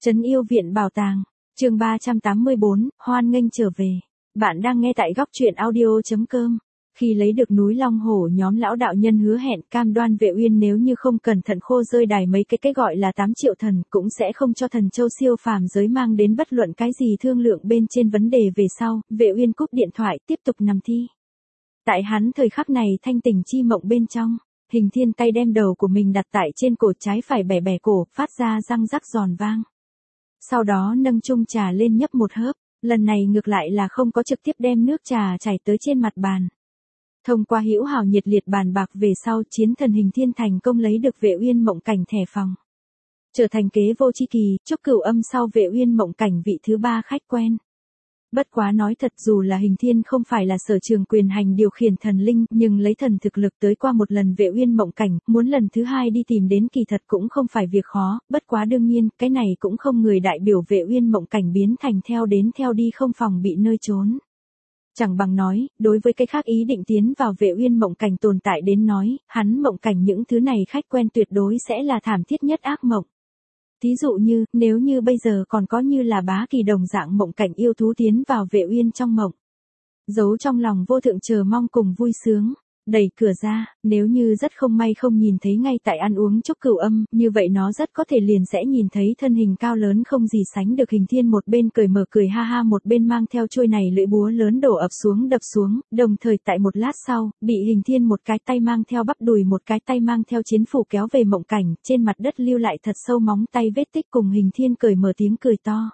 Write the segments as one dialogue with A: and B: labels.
A: Trấn Yêu Viện Bảo Tàng, chương 384, hoan nghênh trở về. Bạn đang nghe tại góc truyện audio.com. Khi lấy được núi Long Hổ, nhóm lão đạo nhân hứa hẹn cam đoan Vệ Uyên nếu như không cẩn thận khô rơi đài mấy cái gọi là 8 triệu thần, cũng sẽ không cho thần châu siêu phàm giới mang đến bất luận cái gì thương lượng bên trên vấn đề về sau. Vệ Uyên cúp điện thoại, tiếp tục nằm thi. Tại hắn thời khắc này thanh tỉnh chi mộng bên trong, Hình Thiên tay đem đầu của mình đặt tại trên cổ, trái phải bẻ bẻ cổ, phát ra răng rắc giòn vang. Sau đó nâng chung trà lên nhấp một hớp, lần này ngược lại là không có trực tiếp đem nước trà chảy tới trên mặt bàn. Thông qua hữu hảo nhiệt liệt bàn bạc về sau, chiến thần Hình Thiên thành công lấy được Vệ Uyên mộng cảnh thẻ phòng. Trở thành kế vô chi kỳ, chúc cửu âm sau Vệ Uyên mộng cảnh vị thứ 3 khách quen. Bất quá nói thật, dù là Hình Thiên không phải là sở trường quyền hành điều khiển thần linh, nhưng lấy thần thực lực tới qua một lần Vệ Uyên mộng cảnh, muốn lần thứ 2 đi tìm đến kỳ thật cũng không phải việc khó, bất quá đương nhiên, cái này cũng không người đại biểu Vệ Uyên mộng cảnh biến thành theo đi không phòng bị nơi trốn. Chẳng bằng nói, đối với cái khác ý định tiến vào Vệ Uyên mộng cảnh tồn tại đến nói, hắn mộng cảnh những thứ này khách quen tuyệt đối sẽ là thảm thiết nhất ác mộng. Thí dụ như, nếu như bây giờ còn có như là Bá Kỳ đồng dạng mộng cảnh yêu thú tiến vào Vệ Uyên trong mộng. Giấu trong lòng vô thượng chờ mong cùng vui sướng, đẩy cửa ra, nếu như rất không may không nhìn thấy ngay tại ăn uống chúc cửu âm, như vậy nó rất có thể liền sẽ nhìn thấy thân hình cao lớn không gì sánh được Hình Thiên, một bên cười mở cười ha ha, một bên mang theo chuôi này lưỡi búa lớn đổ ập xuống đập xuống, đồng thời tại một lát sau, bị Hình Thiên một cái tay mang theo bắp đùi, một cái tay mang theo chiến phủ kéo về mộng cảnh, trên mặt đất lưu lại thật sâu móng tay vết tích, cùng Hình Thiên cười mở tiếng cười to.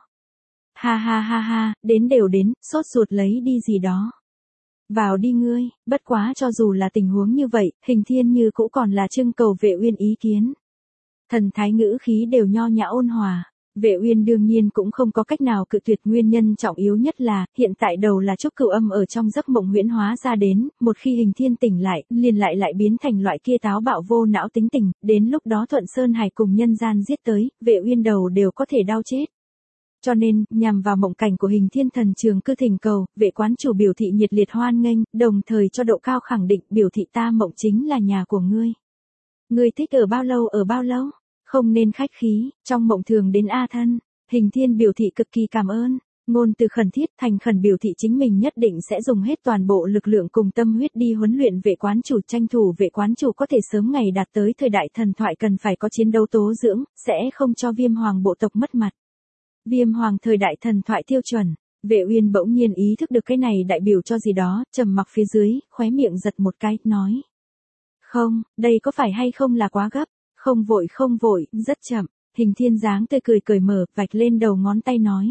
A: Ha ha ha ha, đến đều đến, sốt ruột lấy đi gì đó. Vào đi ngươi. Bất quá cho dù là tình huống như vậy, Hình Thiên như cũ còn là trưng cầu Vệ Uyên ý kiến. Thần thái ngữ khí đều nho nhã ôn hòa. Vệ Uyên đương nhiên cũng không có cách nào cự tuyệt, nguyên nhân trọng yếu nhất là, hiện tại đầu là chúc cửu âm ở trong giấc mộng huyễn hóa ra đến, một khi Hình Thiên tỉnh lại, liền lại biến thành loại kia táo bạo vô não tính tình, đến lúc đó Thuận Sơn Hải cùng nhân gian giết tới, Vệ Uyên đầu đều có thể đau chết. Cho nên, nhằm vào mộng cảnh của Hình Thiên, thần trường cư thỉnh cầu, Vệ quán chủ biểu thị nhiệt liệt hoan nghênh, đồng thời cho độ cao khẳng định, biểu thị ta mộng chính là nhà của ngươi. Ngươi thích ở bao lâu, không nên khách khí, trong mộng thường đến a thân. Hình Thiên biểu thị cực kỳ cảm ơn, ngôn từ khẩn thiết, thành khẩn biểu thị chính mình nhất định sẽ dùng hết toàn bộ lực lượng cùng tâm huyết đi huấn luyện Vệ quán chủ, tranh thủ Vệ quán chủ có thể sớm ngày đạt tới thời đại thần thoại cần phải có chiến đấu tố dưỡng, sẽ không cho Viêm Hoàng bộ tộc mất mặt. Viêm Hoàng thời đại thần thoại tiêu chuẩn. Vệ Uyên bỗng nhiên ý thức được cái này đại biểu cho gì đó, trầm mặc phía dưới, khóe miệng giật một cái, nói. Không, đây có phải hay không là quá gấp, không vội, rất chậm. Hình Thiên dáng tươi cười cởi mở, vạch lên đầu ngón tay nói.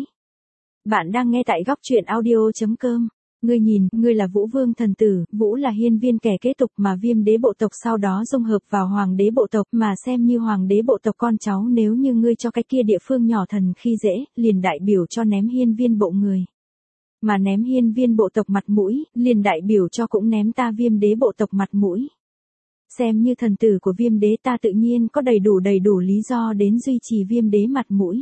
A: Bạn đang nghe tại góc truyện audio.com. Ngươi nhìn, ngươi là Vũ Vương thần tử, Vũ là hiên viên kẻ kế tục mà Viêm đế bộ tộc sau đó dung hợp vào Hoàng đế bộ tộc, mà xem như Hoàng đế bộ tộc con cháu, nếu như ngươi cho cái kia địa phương nhỏ thần khi dễ, liền đại biểu cho ném hiên viên bộ người. Mà ném hiên viên bộ tộc mặt mũi, liền đại biểu cho cũng ném ta Viêm đế bộ tộc mặt mũi. Xem như thần tử của Viêm đế, ta tự nhiên có đầy đủ lý do đến duy trì Viêm đế mặt mũi.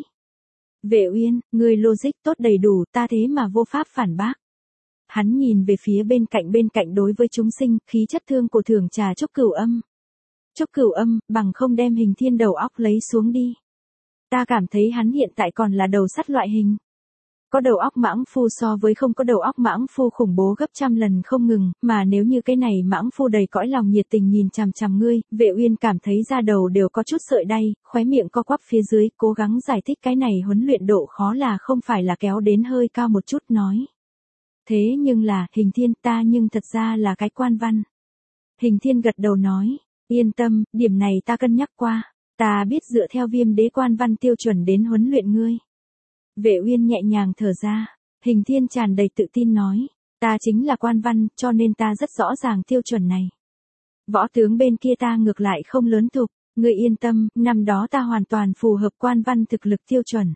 A: Vệ Uyên, ngươi logic tốt đầy đủ, ta thế mà vô pháp phản bác. Hắn nhìn về phía bên cạnh đối với chúng sinh, khí chất thương của thưởng trà chúc cửu âm. Chúc cửu âm, bằng không đem Hình Thiên đầu óc lấy xuống đi. Ta cảm thấy hắn hiện tại còn là đầu sắt loại hình. Có đầu óc mãng phu so với không có đầu óc mãng phu khủng bố gấp trăm lần không ngừng, mà nếu như cái này mãng phu đầy cõi lòng nhiệt tình nhìn chằm chằm ngươi, Vệ Uyên cảm thấy da đầu đều có chút sợi đay, khóe miệng co quắp phía dưới, cố gắng giải thích cái này huấn luyện độ khó là không phải là kéo đến hơi cao một chút, nói. Thế nhưng là, Hình Thiên, ta nhưng thật ra là cái quan văn. Hình Thiên gật đầu nói, yên tâm, điểm này ta cân nhắc qua, ta biết dựa theo Viêm đế quan văn tiêu chuẩn đến huấn luyện ngươi. Vệ Uyên nhẹ nhàng thở ra, Hình Thiên tràn đầy tự tin nói, ta chính là quan văn, cho nên ta rất rõ ràng tiêu chuẩn này. Võ tướng bên kia ta ngược lại không lớn thục, ngươi yên tâm, năm đó ta hoàn toàn phù hợp quan văn thực lực tiêu chuẩn.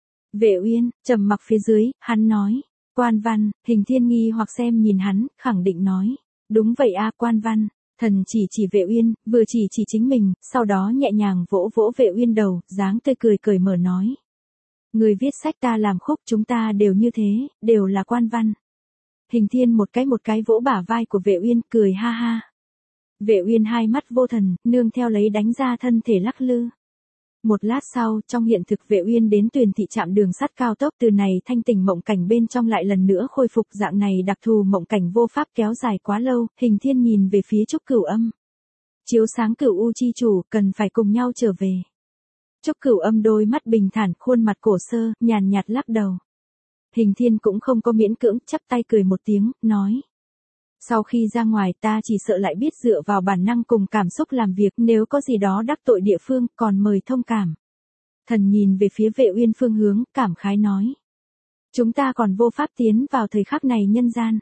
A: Vệ Uyên, trầm mặc phía dưới, hắn nói. Quan văn. Hình Thiên nghi hoặc xem nhìn hắn, khẳng định nói. Đúng vậy a, quan văn. Thần chỉ Vệ Uyên, vừa chỉ chính mình, sau đó nhẹ nhàng vỗ Vệ Uyên đầu, dáng tươi cười cởi mở nói. Người viết sách ta làm khúc, chúng ta đều như thế, đều là quan văn. Hình Thiên một cái vỗ bả vai của Vệ Uyên, cười ha ha. Vệ Uyên hai mắt vô thần, nương theo lấy đánh ra thân thể lắc lư. Một lát sau, trong hiện thực Vệ Uyên đến Tuyền thị trạm đường sắt cao tốc, từ này thanh tỉnh mộng cảnh bên trong lại lần nữa khôi phục dạng này đặc thù mộng cảnh vô pháp kéo dài quá lâu, Hình Thiên nhìn về phía Trúc Cửu Âm. Chiếu sáng Cửu U chi chủ, cần phải cùng nhau trở về. Trúc Cửu Âm đôi mắt bình thản, khuôn mặt cổ sơ, nhàn nhạt lắc đầu. Hình Thiên cũng không có miễn cưỡng, chắp tay cười một tiếng, nói. Sau khi ra ngoài ta chỉ sợ lại biết dựa vào bản năng cùng cảm xúc làm việc, nếu có gì đó đắc tội địa phương, còn mời thông cảm. Thần nhìn về phía Vệ Uyên phương hướng, cảm khái nói. Chúng ta còn vô pháp tiến vào thời khắc này nhân gian.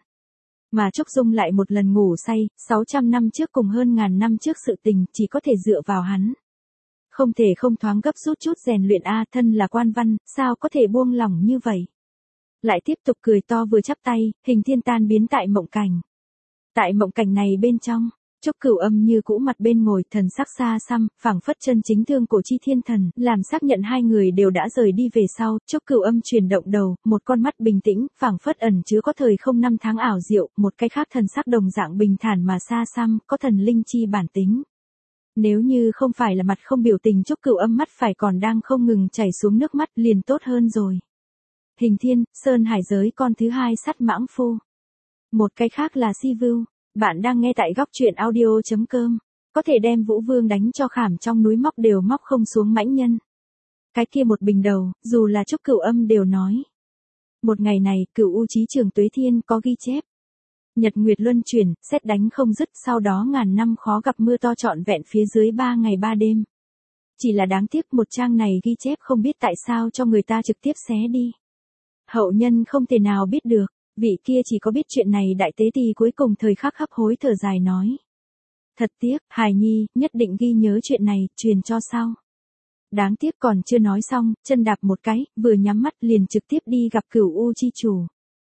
A: Mà Trúc Dung lại một lần ngủ say, 600 năm trước cùng hơn ngàn năm trước sự tình, chỉ có thể dựa vào hắn. Không thể không thoáng gấp rút chút rèn luyện thân là quan văn, sao có thể buông lỏng như vậy. Lại tiếp tục cười to vừa chắp tay, Hình Thiên tan biến tại mộng cảnh. Tại mộng cảnh này bên trong, Trúc Cửu Âm như cũ mặt bên ngồi, thần sắc xa xăm, phảng phất chân chính thương cổ chi thiên thần, làm xác nhận hai người đều đã rời đi về sau, Trúc Cửu Âm chuyển động đầu, một con mắt bình tĩnh, phảng phất ẩn chứa có thời không năm tháng ảo diệu, một cái khác thần sắc đồng dạng bình thản mà xa xăm, có thần linh chi bản tính. Nếu như không phải là mặt không biểu tình, Trúc Cửu Âm mắt phải còn đang không ngừng chảy xuống nước mắt, liền tốt hơn rồi. Hình Thiên, Sơn Hải giới con thứ hai sắt mãng phu. Một cái khác là Si Vưu. Bạn đang nghe tại góc truyện audio.com. Có thể đem Vũ Vương đánh cho khảm trong núi móc đều móc không xuống mãnh nhân. Cái kia một bình đầu, dù là Trúc Cửu Âm đều nói. Một ngày này, Cửu U Chí Trường Tuế Thiên có ghi chép. Nhật Nguyệt luân chuyển, sét đánh không dứt, sau đó ngàn năm khó gặp mưa to trọn vẹn phía dưới 3 ngày 3 đêm. Chỉ là đáng tiếc một trang này ghi chép không biết tại sao cho người ta trực tiếp xé đi. Hậu nhân không thể nào biết được. Vị kia chỉ có biết chuyện này đại tế ti cuối cùng thời khắc hấp hối thở dài nói. Thật tiếc, hài nhi, nhất định ghi nhớ chuyện này, truyền cho sau. Đáng tiếc còn chưa nói xong, chân đạp một cái, vừa nhắm mắt liền trực tiếp đi gặp Cửu U chi chủ.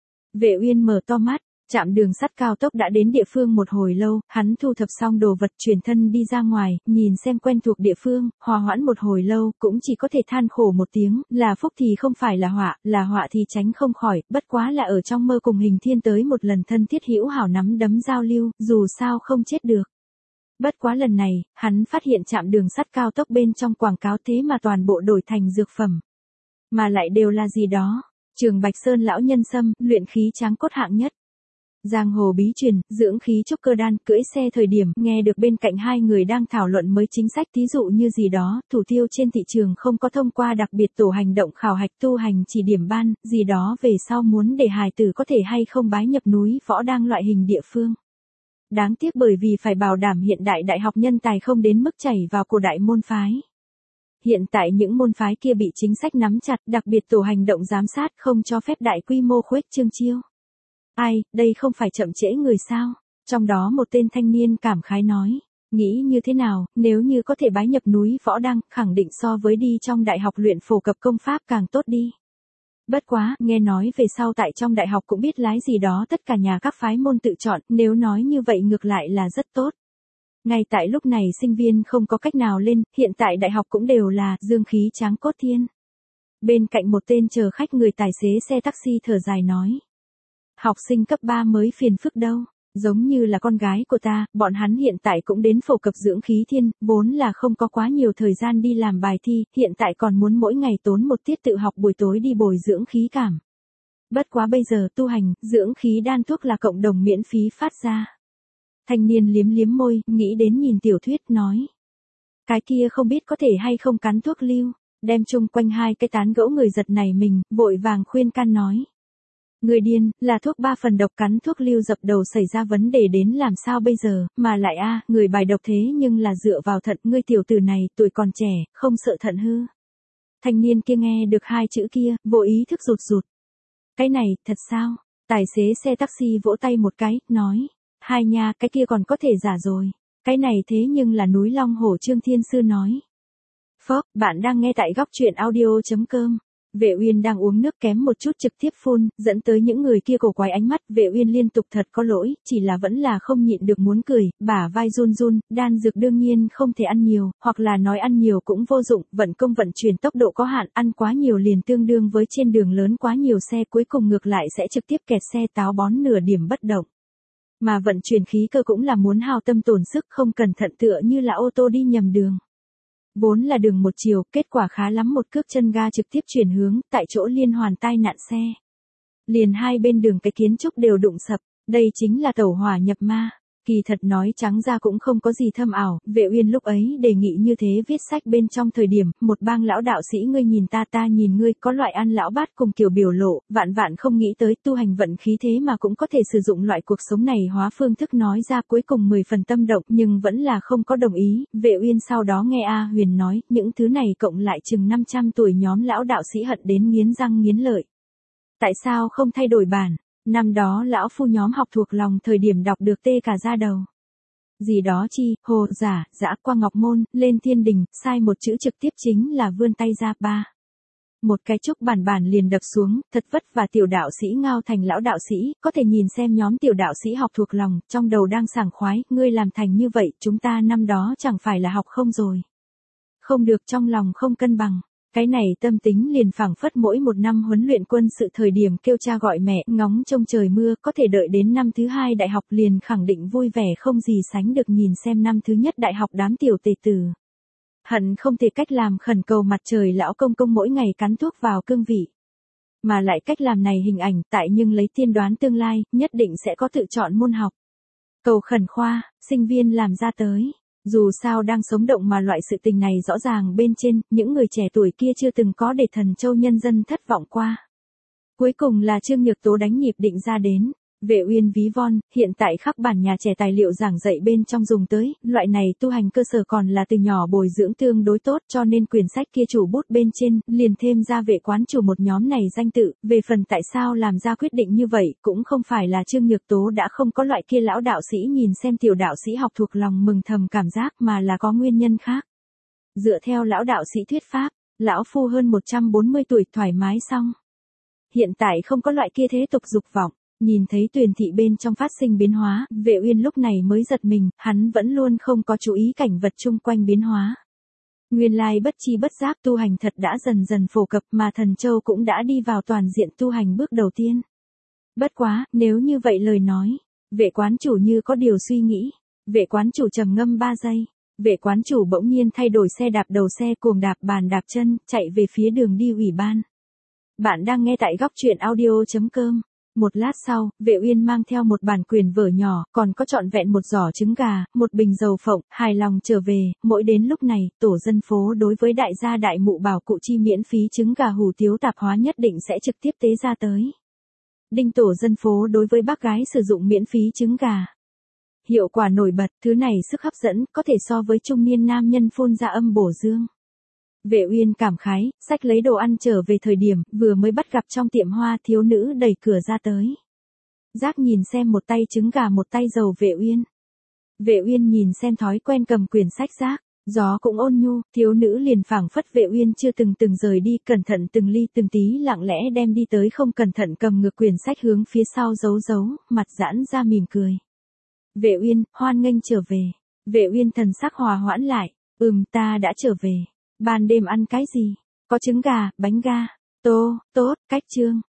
A: Vệ Uyên mở to mắt, trạm đường sắt cao tốc đã đến địa phương một hồi lâu, hắn thu thập xong đồ vật chuyển thân đi ra ngoài, nhìn xem quen thuộc địa phương, hòa hoãn một hồi lâu, cũng chỉ có thể than khổ một tiếng, là phúc thì không phải là họa thì tránh không khỏi, bất quá là ở trong mơ cùng Hình Thiên tới một lần thân thiết hữu hảo nắm đấm giao lưu, dù sao không chết được. Bất quá lần này, hắn phát hiện trạm đường sắt cao tốc bên trong quảng cáo thế mà toàn bộ đổi thành dược phẩm. Mà lại đều là gì đó, Trường Bạch Sơn lão nhân sâm, luyện khí tráng cốt hạng nhất. Giang hồ bí truyền, dưỡng khí trúc cơ đan, cưỡi xe thời điểm, nghe được bên cạnh hai người đang thảo luận mới chính sách, thí dụ như gì đó, thủ tiêu trên thị trường không có thông qua đặc biệt tổ hành động khảo hạch tu hành chỉ điểm ban, gì đó về sau muốn để hài tử có thể hay không bái nhập núi võ đang loại hình địa phương. Đáng tiếc bởi vì phải bảo đảm hiện đại đại học nhân tài không đến mức chảy vào cổ đại môn phái. Hiện tại những môn phái kia bị chính sách nắm chặt, đặc biệt tổ hành động giám sát không cho phép đại quy mô khuếch trương chiêu. Ai, đây không phải chậm trễ người sao? Trong đó một tên thanh niên cảm khái nói, nghĩ như thế nào, nếu như có thể bái nhập núi võ đăng, khẳng định so với đi trong đại học luyện phổ cập công pháp càng tốt đi. Bất quá, nghe nói về sau tại trong đại học cũng biết lái gì đó tất cả nhà các phái môn tự chọn, nếu nói như vậy ngược lại là rất tốt. Ngay tại lúc này sinh viên không có cách nào lên, hiện tại đại học cũng đều là dương khí tráng cốt thiên. Bên cạnh một tên chờ khách người tài xế xe taxi thở dài nói. Học sinh cấp 3 mới phiền phức đâu, giống như là con gái của ta, bọn hắn hiện tại cũng đến phổ cập dưỡng khí thiên, vốn là không có quá nhiều thời gian đi làm bài thi, hiện tại còn muốn mỗi ngày tốn một tiết tự học buổi tối đi bồi dưỡng khí cảm. Bất quá bây giờ tu hành, dưỡng khí đan thuốc là cộng đồng miễn phí phát ra. Thanh niên liếm liếm môi, nghĩ đến nhìn tiểu thuyết, nói. Cái kia không biết có thể hay không cắn thuốc lưu, đem chung quanh hai cái tán gẫu người giật này mình, vội vàng khuyên can nói. Người điên, là thuốc 3 phần độc, cắn thuốc lưu dập đầu xảy ra vấn đề đến làm sao bây giờ, mà lại người bài độc thế nhưng là dựa vào thận, ngươi tiểu tử này, tuổi còn trẻ, không sợ thận hư. Thanh niên kia nghe được hai chữ kia, vô ý thức rụt rụt. Cái này, thật sao? Tài xế xe taxi vỗ tay một cái, nói. Hai nha, cái kia còn có thể giả rồi. Cái này thế nhưng là núi Long Hổ Trương Thiên Sư nói. Phốc, bạn đang nghe tại góc truyện audio.com. Vệ Uyên đang uống nước kém một chút trực tiếp phun, dẫn tới những người kia cổ quái ánh mắt, Vệ Uyên liên tục thật có lỗi, chỉ là vẫn là không nhịn được muốn cười, bả vai run run, đan dược đương nhiên không thể ăn nhiều, hoặc là nói ăn nhiều cũng vô dụng, vận công vận chuyển tốc độ có hạn, ăn quá nhiều liền tương đương với trên đường lớn quá nhiều xe, cuối cùng ngược lại sẽ trực tiếp kẹt xe táo bón nửa điểm bất động. Mà vận chuyển khí cơ cũng là muốn hao tâm tổn sức, không cẩn thận tựa như là ô tô đi nhầm đường. Vốn là đường một chiều, kết quả khá lắm một cước chân ga trực tiếp chuyển hướng, tại chỗ liên hoàn tai nạn xe. Liền hai bên đường cái kiến trúc đều đụng sập, đây chính là tẩu hỏa nhập ma. Kỳ thật nói trắng ra cũng không có gì thâm ảo, Vệ Uyên lúc ấy đề nghị như thế viết sách bên trong thời điểm, một bang lão đạo sĩ ngươi nhìn ta nhìn ngươi, có loại ăn lão bát cùng kiểu biểu lộ, vạn vạn không nghĩ tới tu hành vận khí thế mà cũng có thể sử dụng loại cuộc sống này hóa phương thức nói ra cuối cùng 10 phần tâm động nhưng vẫn là không có đồng ý, Vệ Uyên sau đó nghe A Huyền nói, những thứ này cộng lại chừng 500 tuổi nhóm lão đạo sĩ hận đến nghiến răng nghiến lợi. Tại sao không thay đổi bản? Năm đó lão phu nhóm học thuộc lòng thời điểm đọc được tê cả da đầu. Gì đó chi, hồ, giả, dã qua ngọc môn, lên thiên đình, sai một chữ trực tiếp chính là vươn tay ra ba. Một cái trúc bản liền đập xuống, thật vất và tiểu đạo sĩ ngao thành lão đạo sĩ, có thể nhìn xem nhóm tiểu đạo sĩ học thuộc lòng, trong đầu đang sảng khoái, ngươi làm thành như vậy, chúng ta năm đó chẳng phải là học không rồi. Không được trong lòng không cân bằng. Cái này tâm tính liền phảng phất mỗi một năm huấn luyện quân sự thời điểm kêu cha gọi mẹ, ngóng trông trời mưa, có thể đợi đến năm thứ hai đại học liền khẳng định vui vẻ không gì sánh được nhìn xem năm thứ nhất đại học đám tiểu tề tử. Hận không thể cách làm khẩn cầu mặt trời lão công công mỗi ngày cắn thuốc vào cương vị. Mà lại cách làm này hình ảnh tại nhưng lấy tiên đoán tương lai, nhất định sẽ có tự chọn môn học. Cầu khẩn khoa, sinh viên làm ra tới. Dù sao đang sống động mà loại sự tình này rõ ràng bên trên, những người trẻ tuổi kia chưa từng có để Thần Châu nhân dân thất vọng qua. Cuối cùng là Trương Nhược Tố đánh nhịp định ra đến. Vệ Uyên ví von, hiện tại khắc bản nhà trẻ tài liệu giảng dạy bên trong dùng tới, loại này tu hành cơ sở còn là từ nhỏ bồi dưỡng tương đối tốt cho nên quyển sách kia chủ bút bên trên, liền thêm ra vệ quán chủ một nhóm này danh tự, về phần tại sao làm ra quyết định như vậy, cũng không phải là Trương Nhược Tố đã không có loại kia lão đạo sĩ nhìn xem tiểu đạo sĩ học thuộc lòng mừng thầm cảm giác mà là có nguyên nhân khác. Dựa theo lão đạo sĩ thuyết pháp, lão phu hơn 140 tuổi thoải mái xong. Hiện tại không có loại kia thế tục dục vọng. Nhìn thấy Tuyền thị bên trong phát sinh biến hóa, Vệ Uyên lúc này mới giật mình, hắn vẫn luôn không có chú ý cảnh vật chung quanh biến hóa. Nguyên lai bất chi bất giác tu hành thật đã dần dần phổ cập mà Thần Châu cũng đã đi vào toàn diện tu hành bước đầu tiên. Bất quá, nếu như vậy lời nói, vệ quán chủ như có điều suy nghĩ. Vệ quán chủ trầm ngâm 3 giây. Vệ quán chủ bỗng nhiên thay đổi xe đạp đầu xe cuồng đạp bàn đạp chân, chạy về phía đường đi ủy ban. Bạn đang nghe tại góc truyện audio.com. Một lát sau, Vệ Uyên mang theo một bản quyền vở nhỏ, còn có trọn vẹn một giỏ trứng gà, một bình dầu phộng, hài lòng trở về, mỗi đến lúc này, tổ dân phố đối với đại gia đại mụ bảo cụ chi miễn phí trứng gà hủ tiếu tạp hóa nhất định sẽ trực tiếp tế ra tới. Đinh tổ dân phố đối với bác gái sử dụng miễn phí trứng gà. Hiệu quả nổi bật, thứ này sức hấp dẫn, có thể so với trung niên nam nhân phun ra âm bổ dương. Vệ Uyên cảm khái, xách lấy đồ ăn trở về thời điểm, vừa mới bắt gặp trong tiệm hoa thiếu nữ đẩy cửa ra tới. Giác nhìn xem một tay trứng gà một tay dầu Vệ Uyên. Vệ Uyên nhìn xem thói quen cầm quyển sách Giác, gió cũng ôn nhu, thiếu nữ liền phảng phất Vệ Uyên chưa từng rời đi, cẩn thận từng ly từng tí lặng lẽ đem đi tới không cẩn thận cầm ngược quyển sách hướng phía sau giấu, mặt giãn ra mỉm cười. Vệ Uyên, hoan nghênh trở về. Vệ Uyên thần sắc hòa hoãn lại, ta đã trở về. Ban đêm ăn cái gì? Có trứng gà, bánh ga. Tốt, cách chương.